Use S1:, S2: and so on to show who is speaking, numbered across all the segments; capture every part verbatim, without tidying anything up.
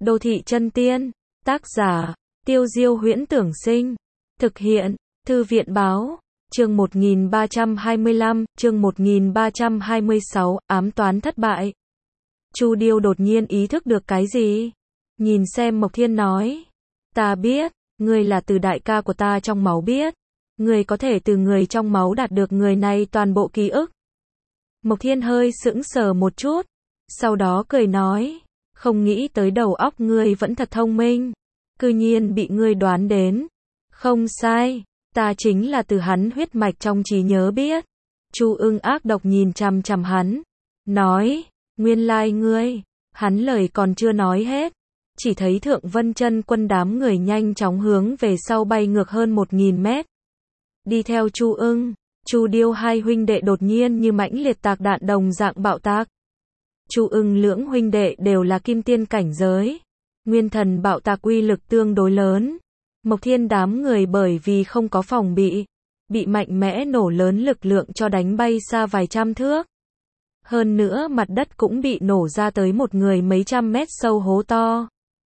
S1: Đô thị chân tiên. Tác giả, Tiêu Diêu Huyễn Tưởng Sinh. Thực hiện, Thư viện Báo. Chương một nghìn ba trăm hai mươi lăm, chương một nghìn ba trăm hai mươi sáu, ám toán thất bại. Chu Điêu đột nhiên ý thức được cái gì. Nhìn xem Mộc Thiên nói. Ta biết, ngươi là từ đại ca của ta trong máu biết. Ngươi có thể từ người trong máu đạt được người này toàn bộ ký ức. Mộc Thiên hơi sững sờ một chút. Sau đó cười nói. Không nghĩ tới đầu óc ngươi vẫn thật thông minh. Cư nhiên bị ngươi đoán đến. Không sai. Ta chính là từ hắn huyết mạch trong trí nhớ biết. Chu Ưng ác độc nhìn chằm chằm hắn. Nói. Nguyên lai ngươi. Hắn lời còn chưa nói hết. Chỉ thấy Thượng Vân Chân Quân đám người nhanh chóng hướng về sau bay ngược hơn một nghìn mét. Đi theo Chu Ưng, Chu Điêu hai huynh đệ đột nhiên như mãnh liệt tạc đạn đồng dạng bạo tạc. Chu Ưng lưỡng huynh đệ đều là kim tiên cảnh giới. Nguyên thần bạo tạc uy lực tương đối lớn. Mộc Thiên đám người bởi vì không có phòng bị, bị mạnh mẽ nổ lớn lực lượng cho đánh bay xa vài trăm thước. Hơn nữa mặt đất cũng bị nổ ra tới một người mấy trăm mét sâu hố to.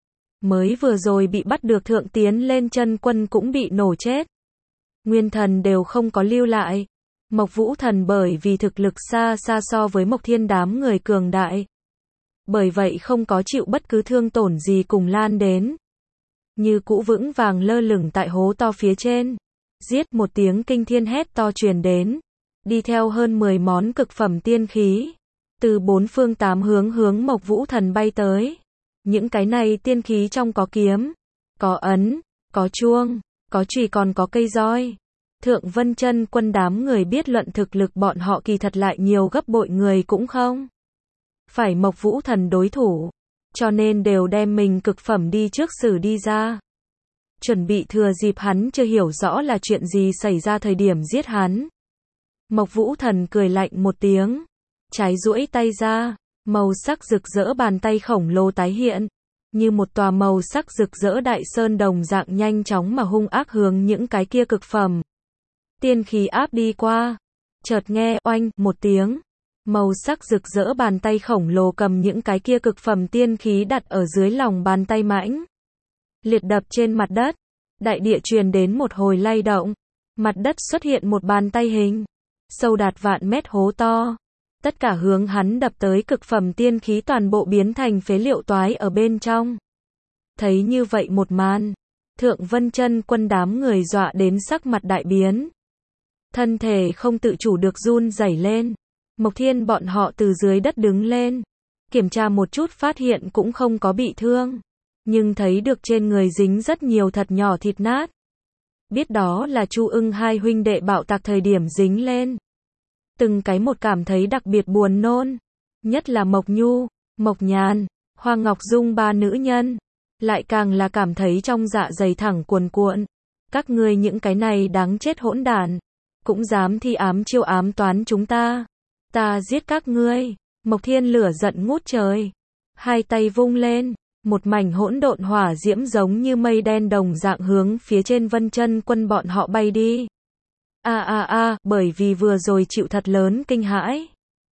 S1: Mới vừa rồi bị bắt được Thượng Tiến lên Chân Quân cũng bị nổ chết. Nguyên thần đều không có lưu lại. Mộc Vũ Thần bởi vì thực lực xa xa so với Mộc Thiên đám người cường đại. Bởi vậy không có chịu bất cứ thương tổn gì cùng lan đến. Như cũ vững vàng lơ lửng tại hố to phía trên. Giết một tiếng kinh thiên hét to truyền đến. Đi theo hơn mười món cực phẩm tiên khí. Từ bốn phương tám hướng hướng Mộc Vũ Thần bay tới. Những cái này tiên khí trong có kiếm, có ấn, có chuông, có chùy còn có cây roi. Thượng Vân Chân Quân đám người biết luận thực lực bọn họ kỳ thật lại nhiều gấp bội người cũng không phải Mộc Vũ Thần đối thủ, cho nên đều đem mình cực phẩm đi trước xử đi ra. Chuẩn bị thừa dịp hắn chưa hiểu rõ là chuyện gì xảy ra thời điểm giết hắn. Mộc Vũ Thần cười lạnh một tiếng, trái duỗi tay ra, màu sắc rực rỡ bàn tay khổng lồ tái hiện, như một tòa màu sắc rực rỡ đại sơn đồng dạng nhanh chóng mà hung ác hướng những cái kia cực phẩm tiên khí áp đi qua. Chợt nghe oanh một tiếng, màu sắc rực rỡ bàn tay khổng lồ cầm những cái kia cực phẩm tiên khí đặt ở dưới lòng bàn tay mãnh liệt đập trên mặt đất. Đại địa truyền đến một hồi lay động, mặt đất xuất hiện một bàn tay hình sâu đạt vạn mét hố to. Tất cả hướng hắn đập tới cực phẩm tiên khí toàn bộ biến thành phế liệu toái ở bên trong. Thấy như vậy một màn, Thượng Vân Chân Quân đám người dọa đến sắc mặt đại biến. Thân thể không tự chủ được run rẩy lên. Mộc Thiên bọn họ từ dưới đất đứng lên. Kiểm tra một chút phát hiện cũng không có bị thương. Nhưng thấy được trên người dính rất nhiều thật nhỏ thịt nát. Biết đó là Chu Ưng hai huynh đệ bạo tạc thời điểm dính lên. Từng cái một cảm thấy đặc biệt buồn nôn. Nhất là Mộc Nhu, Mộc Nhàn, Hoa Ngọc Dung ba nữ nhân. Lại càng là cảm thấy trong dạ dày thẳng cuồn cuộn. Các ngươi những cái này đáng chết hỗn đản. Cũng dám thi ám chiêu ám toán chúng ta. Ta giết các ngươi. Mộc Thiên lửa giận ngút trời. Hai tay vung lên. Một mảnh hỗn độn hỏa diễm giống như mây đen đồng dạng hướng phía trên Vân Chân Quân bọn họ bay đi. A a a, bởi vì vừa rồi chịu thật lớn kinh hãi.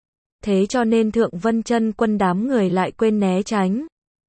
S1: Thế cho nên Thượng Vân Chân Quân đám người lại quên né tránh.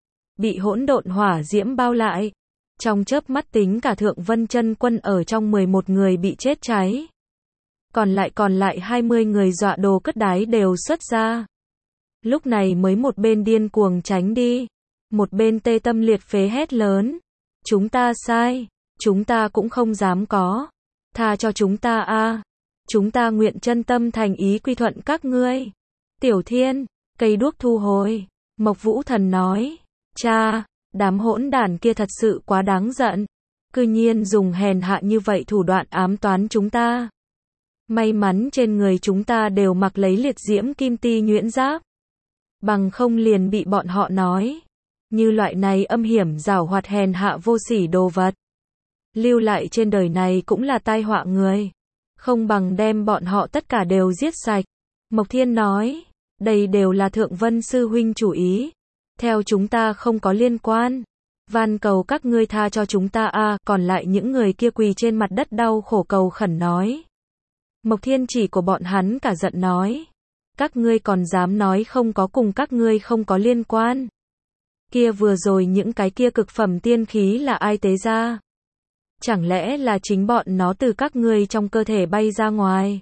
S1: Bị hỗn độn hỏa diễm bao lại. Trong chớp mắt tính cả Thượng Vân Chân Quân ở trong mười một người bị chết cháy. Còn lại còn lại hai mươi người dọa đồ cất đái đều xuất ra. Lúc này mới một bên điên cuồng tránh đi. Một bên tê tâm liệt phế hét lớn. Chúng ta sai. Chúng ta cũng không dám có. Tha cho chúng ta a. Chúng ta nguyện chân tâm thành ý quy thuận các ngươi. Tiểu Thiên, cây đuốc thu hồi. Mộc Vũ Thần nói. Cha, đám hỗn đản kia thật sự quá đáng giận. Cư nhiên dùng hèn hạ như vậy thủ đoạn ám toán chúng ta. May mắn trên người chúng ta đều mặc lấy liệt diễm kim ti nhuyễn giáp. Bằng không liền bị bọn họ nói. Như loại này âm hiểm giảo hoạt hèn hạ vô sỉ đồ vật. Lưu lại trên đời này cũng là tai họa người. Không bằng đem bọn họ tất cả đều giết sạch. Mộc Thiên nói. Đây đều là Thượng Vân Sư Huynh chủ ý. Theo chúng ta không có liên quan. Van cầu các ngươi tha cho chúng ta a. À, còn lại những người kia quỳ trên mặt đất đau khổ cầu khẩn nói. Mộc Thiên chỉ của bọn hắn cả giận nói. Các ngươi còn dám nói không có cùng các ngươi không có liên quan. Kia vừa rồi những cái kia cực phẩm tiên khí là ai tế ra? Chẳng lẽ là chính bọn nó từ các ngươi trong cơ thể bay ra ngoài?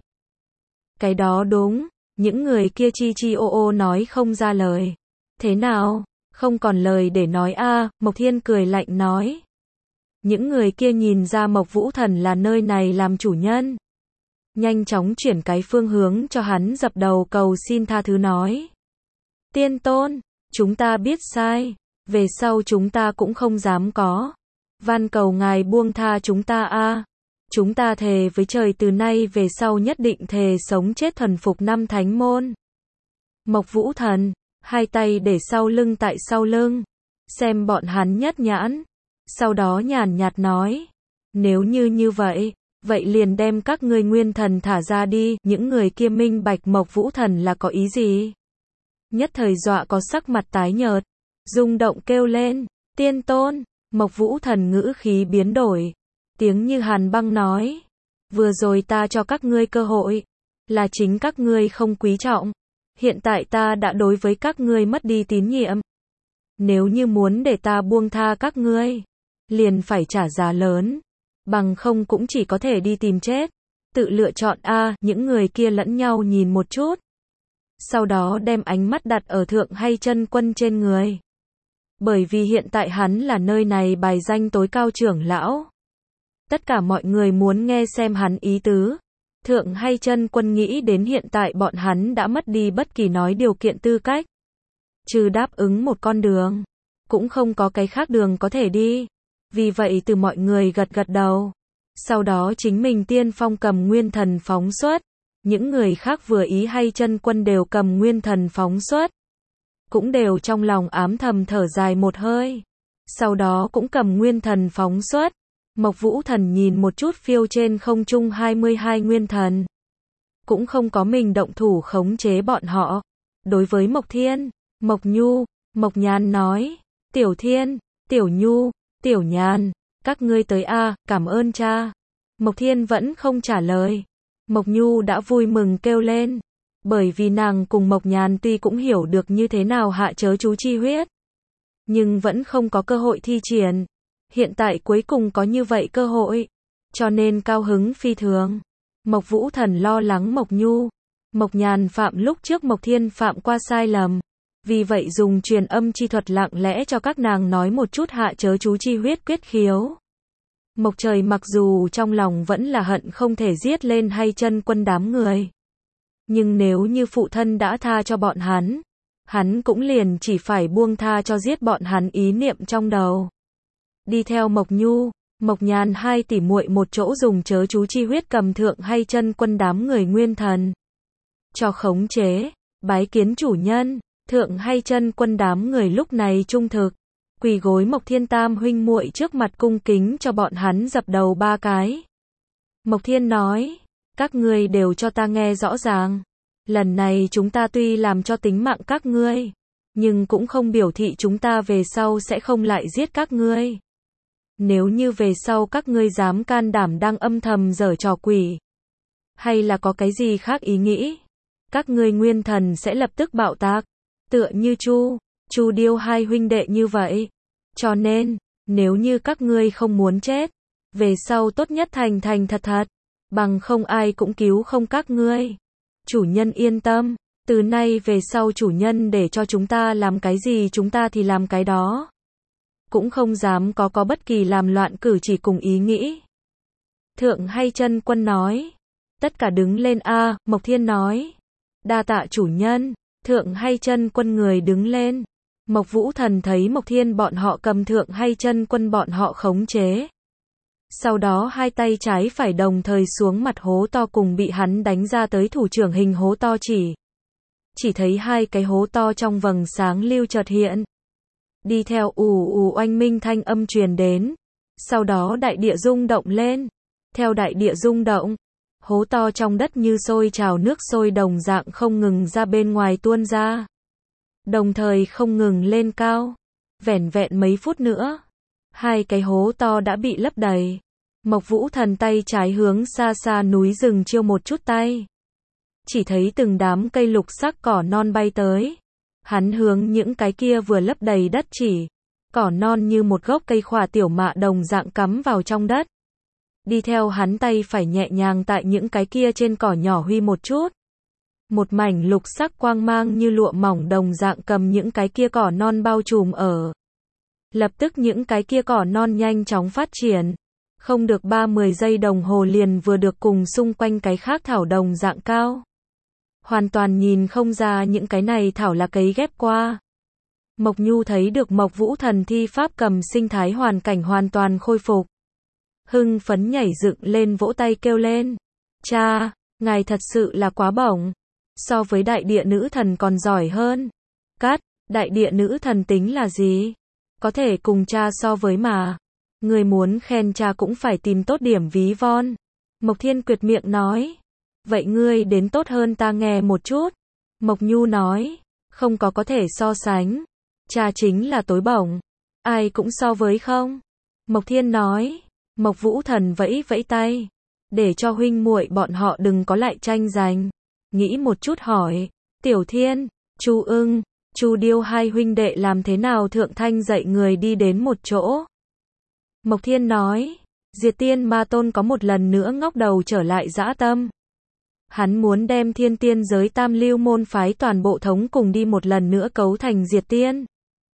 S1: Cái đó đúng, những người kia chi chi ô ô nói không ra lời. Thế nào? Không còn lời để nói a, à, Mộc Thiên cười lạnh nói. Những người kia nhìn ra Mộc Vũ Thần là nơi này làm chủ nhân. Nhanh chóng chuyển cái phương hướng cho hắn dập đầu cầu xin tha thứ nói. Tiên tôn, chúng ta biết sai, về sau chúng ta cũng không dám có. Van cầu ngài buông tha chúng ta a. À. Chúng ta thề với trời từ nay về sau nhất định thề sống chết thuần phục năm thánh môn. Mộc Vũ Thần, hai tay để sau lưng tại sau lưng, xem bọn hắn nhất nhãn, sau đó nhàn nhạt nói, nếu như như vậy, vậy liền đem các ngươi nguyên thần thả ra đi, những người kia minh bạch Mộc Vũ Thần là có ý gì. Nhất thời dọa có sắc mặt tái nhợt, rung động kêu lên, tiên tôn, Mộc Vũ Thần ngữ khí biến đổi, tiếng như hàn băng nói, vừa rồi ta cho các ngươi cơ hội, là chính các ngươi không quý trọng, hiện tại ta đã đối với các ngươi mất đi tín nhiệm. Nếu như muốn để ta buông tha các ngươi, liền phải trả giá lớn, bằng không cũng chỉ có thể đi tìm chết, tự lựa chọn a. À, những người kia lẫn nhau nhìn một chút, sau đó đem ánh mắt đặt ở Thượng Hay Chân Quân trên người. Bởi vì hiện tại hắn là nơi này bài danh tối cao trưởng lão. Tất cả mọi người muốn nghe xem hắn ý tứ. Thượng Hay Chân Quân nghĩ đến hiện tại bọn hắn đã mất đi bất kỳ nói điều kiện tư cách. Trừ đáp ứng một con đường, cũng không có cái khác đường có thể đi. Vì vậy từ mọi người gật gật đầu. Sau đó chính mình tiên phong cầm nguyên thần phóng xuất. Những người khác vừa ý Hay Chân Quân đều cầm nguyên thần phóng xuất. Cũng đều trong lòng ám thầm thở dài một hơi. Sau đó cũng cầm nguyên thần phóng xuất. Mộc Vũ Thần nhìn một chút phiêu trên không trung hai mươi hai nguyên thần. Cũng không có mình động thủ khống chế bọn họ. Đối với Mộc Thiên, Mộc Nhu, Mộc Nhàn nói, Tiểu Thiên, Tiểu Nhu, Tiểu Nhàn, các ngươi tới a, à, cảm ơn cha. Mộc Thiên vẫn không trả lời. Mộc Nhu đã vui mừng kêu lên. Bởi vì nàng cùng Mộc Nhàn tuy cũng hiểu được như thế nào hạ chớ chú chi huyết, nhưng vẫn không có cơ hội thi triển. Hiện tại cuối cùng có như vậy cơ hội, cho nên cao hứng phi thường. Mộc Vũ Thần lo lắng Mộc Nhu, Mộc Nhàn phạm lúc trước Mộc Thiên phạm qua sai lầm, vì vậy dùng truyền âm chi thuật lặng lẽ cho các nàng nói một chút hạ chớ chú chi huyết quyết khiếu. Mộc Trời mặc dù trong lòng vẫn là hận không thể giết lên Hay Chân Quân đám người, nhưng nếu như phụ thân đã tha cho bọn hắn, hắn cũng liền chỉ phải buông tha cho giết bọn hắn ý niệm trong đầu. Đi theo Mộc Nhu, Mộc Nhàn hai tỷ muội một chỗ dùng chớ chú chi huyết cầm Thượng Hay Chân Quân đám người nguyên thần cho khống chế, bái kiến chủ nhân. Thượng Hay Chân Quân đám người lúc này trung thực, quỳ gối Mộc Thiên tam huynh muội trước mặt cung kính cho bọn hắn dập đầu ba cái. Mộc Thiên nói, các ngươi đều cho ta nghe rõ ràng, lần này chúng ta tuy làm cho tính mạng các ngươi, nhưng cũng không biểu thị chúng ta về sau sẽ không lại giết các ngươi. Nếu như về sau các ngươi dám can đảm đang âm thầm giở trò quỷ, hay là có cái gì khác ý nghĩ, các ngươi nguyên thần sẽ lập tức bạo tạc, tựa như Chu, Chu Điêu hai huynh đệ như vậy. Cho nên, nếu như các ngươi không muốn chết, về sau tốt nhất thành thành thật thật, bằng không ai cũng cứu không các ngươi. Chủ nhân yên tâm, từ nay về sau chủ nhân để cho chúng ta làm cái gì chúng ta thì làm cái đó. Cũng không dám có có bất kỳ làm loạn cử chỉ cùng ý nghĩ. Thượng Hay Chân Quân nói. Tất cả đứng lên a. À, Mộc Thiên nói. Đa tạ chủ nhân. Thượng Hay Chân Quân người đứng lên. Mộc Vũ Thần thấy Mộc Thiên bọn họ cầm Thượng Hay Chân Quân bọn họ khống chế. Sau đó hai tay trái phải đồng thời xuống mặt hố to cùng bị hắn đánh ra tới thủ trưởng hình hố to chỉ. Chỉ thấy hai cái hố to trong vầng sáng lưu chợt hiện. Đi theo ù ù oanh minh thanh âm truyền đến. Sau đó đại địa rung động lên. Theo đại địa rung động, hố to trong đất như sôi trào nước sôi đồng dạng không ngừng ra bên ngoài tuôn ra. Đồng thời không ngừng lên cao. Vẻn vẹn mấy phút nữa, hai cái hố to đã bị lấp đầy. Mộc Vũ Thần tay trái hướng xa xa núi rừng chiêu một chút tay. Chỉ thấy từng đám cây lục sắc cỏ non bay tới. Hắn hướng những cái kia vừa lấp đầy đất chỉ, cỏ non như một gốc cây khỏa tiểu mạ đồng dạng cắm vào trong đất. Đi theo hắn tay phải nhẹ nhàng tại những cái kia trên cỏ nhỏ huy một chút. Một mảnh lục sắc quang mang như lụa mỏng đồng dạng cầm những cái kia cỏ non bao trùm ở. Lập tức những cái kia cỏ non nhanh chóng phát triển. Không được ba mươi giây đồng hồ liền vừa được cùng xung quanh cái khác thảo đồng dạng cao. Hoàn toàn nhìn không ra những cái này thảo là cấy ghép qua. Mộc Nhu thấy được Mộc Vũ Thần thi pháp cầm sinh thái hoàn cảnh hoàn toàn khôi phục. Hưng phấn nhảy dựng lên vỗ tay kêu lên. Cha, ngài thật sự là quá bổng. So với đại địa nữ thần còn giỏi hơn. Cắt, đại địa nữ thần tính là gì? Có thể cùng cha so với mà. Người muốn khen cha cũng phải tìm tốt điểm ví von. Mộc Thiên quyệt miệng nói. Vậy ngươi đến tốt hơn ta nghe một chút. Mộc Nhu nói. Không có có thể so sánh. Cha chính là tối bổng. Ai cũng so với không. Mộc Thiên nói. Mộc Vũ Thần vẫy vẫy tay. Để cho huynh muội bọn họ đừng có lại tranh giành. Nghĩ một chút hỏi. Tiểu Thiên, Chu Ưng, Chu Điêu hai huynh đệ làm thế nào thượng thanh dạy người đi đến một chỗ. Mộc Thiên nói. Diệt Tiên Ma Tôn có một lần nữa ngóc đầu trở lại dã tâm. Hắn muốn đem thiên tiên giới tam lưu môn phái toàn bộ thống cùng đi một lần nữa cấu thành diệt tiên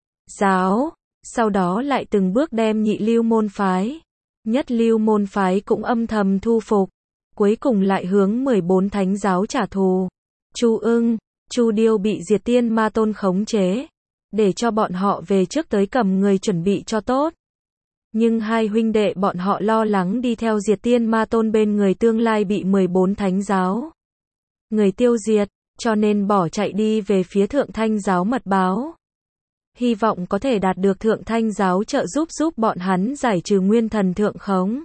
S1: giáo, sau đó lại từng bước đem nhị lưu môn phái, nhất lưu môn phái cũng âm thầm thu phục, cuối cùng lại hướng mười bốn thánh giáo trả thù. Chu Ưng, Chu Điêu bị Diệt Tiên Ma Tôn khống chế, để cho bọn họ về trước tới cầm người chuẩn bị cho tốt. Nhưng hai huynh đệ bọn họ lo lắng đi theo Diệt Tiên Ma Tôn bên người tương lai bị mười bốn thánh giáo người tiêu diệt, cho nên bỏ chạy đi về phía Thượng Thanh giáo mật báo. Hy vọng có thể đạt được Thượng Thanh giáo trợ giúp giúp bọn hắn giải trừ nguyên thần thượng khống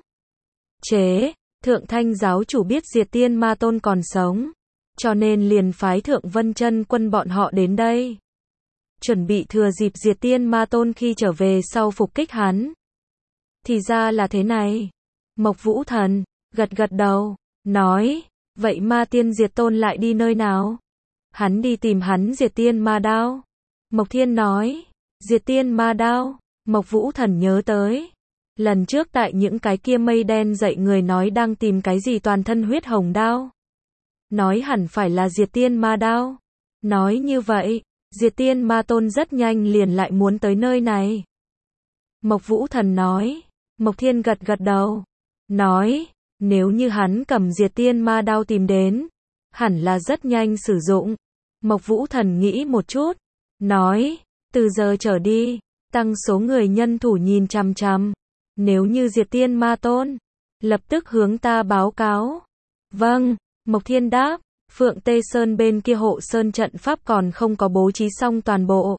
S1: chế. Thượng Thanh giáo chủ biết Diệt Tiên Ma Tôn còn sống, cho nên liền phái Thượng Vân Chân Quân bọn họ đến đây, chuẩn bị thừa dịp Diệt Tiên Ma Tôn khi trở về sau phục kích hắn. Thì ra là thế này. Mộc Vũ Thần gật gật đầu, nói, vậy Ma Tiên Diệt Tôn lại đi nơi nào? Hắn đi tìm hắn Diệt Tiên Ma Đao. Mộc Thiên nói, Diệt Tiên Ma Đao. Mộc Vũ Thần nhớ tới, lần trước tại những cái kia mây đen dậy người nói đang tìm cái gì toàn thân huyết hồng đao. Nói hẳn phải là Diệt Tiên Ma Đao. Nói như vậy, Diệt Tiên Ma Tôn rất nhanh liền lại muốn tới nơi này. Mộc Vũ Thần nói. Mộc Thiên gật gật đầu, nói, nếu như hắn cầm Diệt Tiên Ma Đao tìm đến, hẳn là rất nhanh sử dụng. Mộc Vũ Thần nghĩ một chút, nói, từ giờ trở đi, tăng số người nhân thủ nhìn chằm chằm. Nếu như Diệt Tiên Ma Tôn, lập tức hướng ta báo cáo. Vâng, Mộc Thiên đáp, Phượng Tê Sơn bên kia hộ sơn trận pháp còn không có bố trí xong toàn bộ.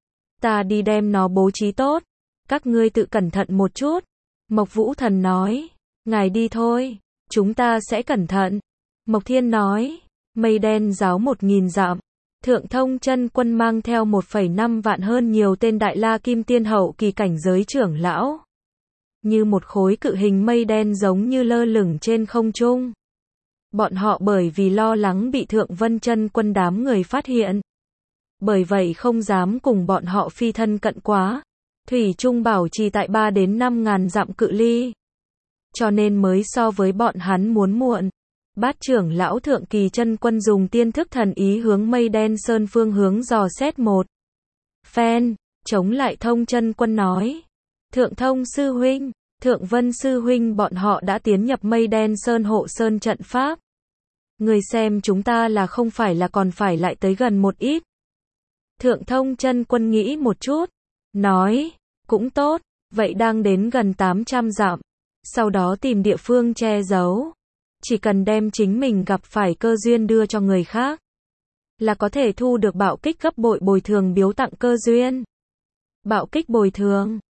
S1: Ta đi đem nó bố trí tốt, các ngươi tự cẩn thận một chút. Mộc Vũ Thần nói, ngài đi thôi, chúng ta sẽ cẩn thận. Mộc Thiên nói, mây đen giáo một nghìn dặm, Thượng Thông Chân Quân mang theo một phẩy năm vạn hơn nhiều tên Đại La Kim Tiên hậu kỳ cảnh giới trưởng lão. Như một khối cự hình mây đen giống như lơ lửng trên không trung. Bọn họ bởi vì lo lắng bị Thượng Vân Chân Quân đám người phát hiện, bởi vậy không dám cùng bọn họ phi thân cận quá. Thủy chung bảo trì tại ba đến năm ngàn dặm cự ly. Cho nên mới so với bọn hắn muốn muộn. Bát trưởng lão Thượng Kỳ Chân Quân dùng tiên thức thần ý hướng mây đen sơn phương hướng dò xét một phen, chống lại Thông Chân Quân nói. Thượng Thông sư huynh, Thượng Vân sư huynh bọn họ đã tiến nhập mây đen sơn hộ sơn trận pháp. Người xem chúng ta là không phải là còn phải lại tới gần một ít. Thượng Thông Chân Quân nghĩ một chút, nói, cũng tốt, vậy đang đến gần tám trăm dặm, sau đó tìm địa phương che giấu, chỉ cần đem chính mình gặp phải cơ duyên đưa cho người khác, là có thể thu được bạo kích gấp bội bồi thường biếu tặng cơ duyên. Bạo kích bồi thường,